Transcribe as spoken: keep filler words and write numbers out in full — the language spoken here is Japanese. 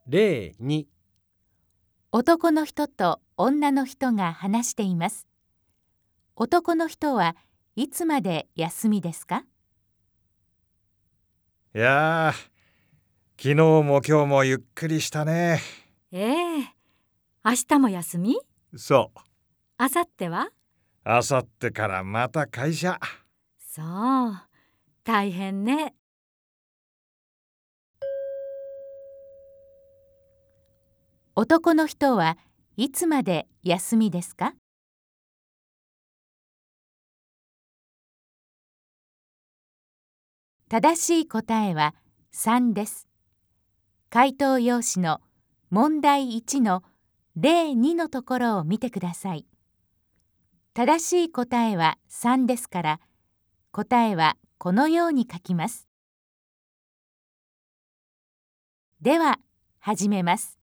れいに。 男の人と女の人が話しています。男の人はいつまで休みですか？ いやー、昨日も今日もゆっくりしたね。 ええ、明日も休み？ そう。 あさっては？ あさってからまた会社。 そう、大変ね。 男の人はいつまで休みですか？正しい答えはさんです。回答用紙の問題いちのれいにのところを見てください。正しい答えはさんですから、答えはこのように書きます。では、始めます。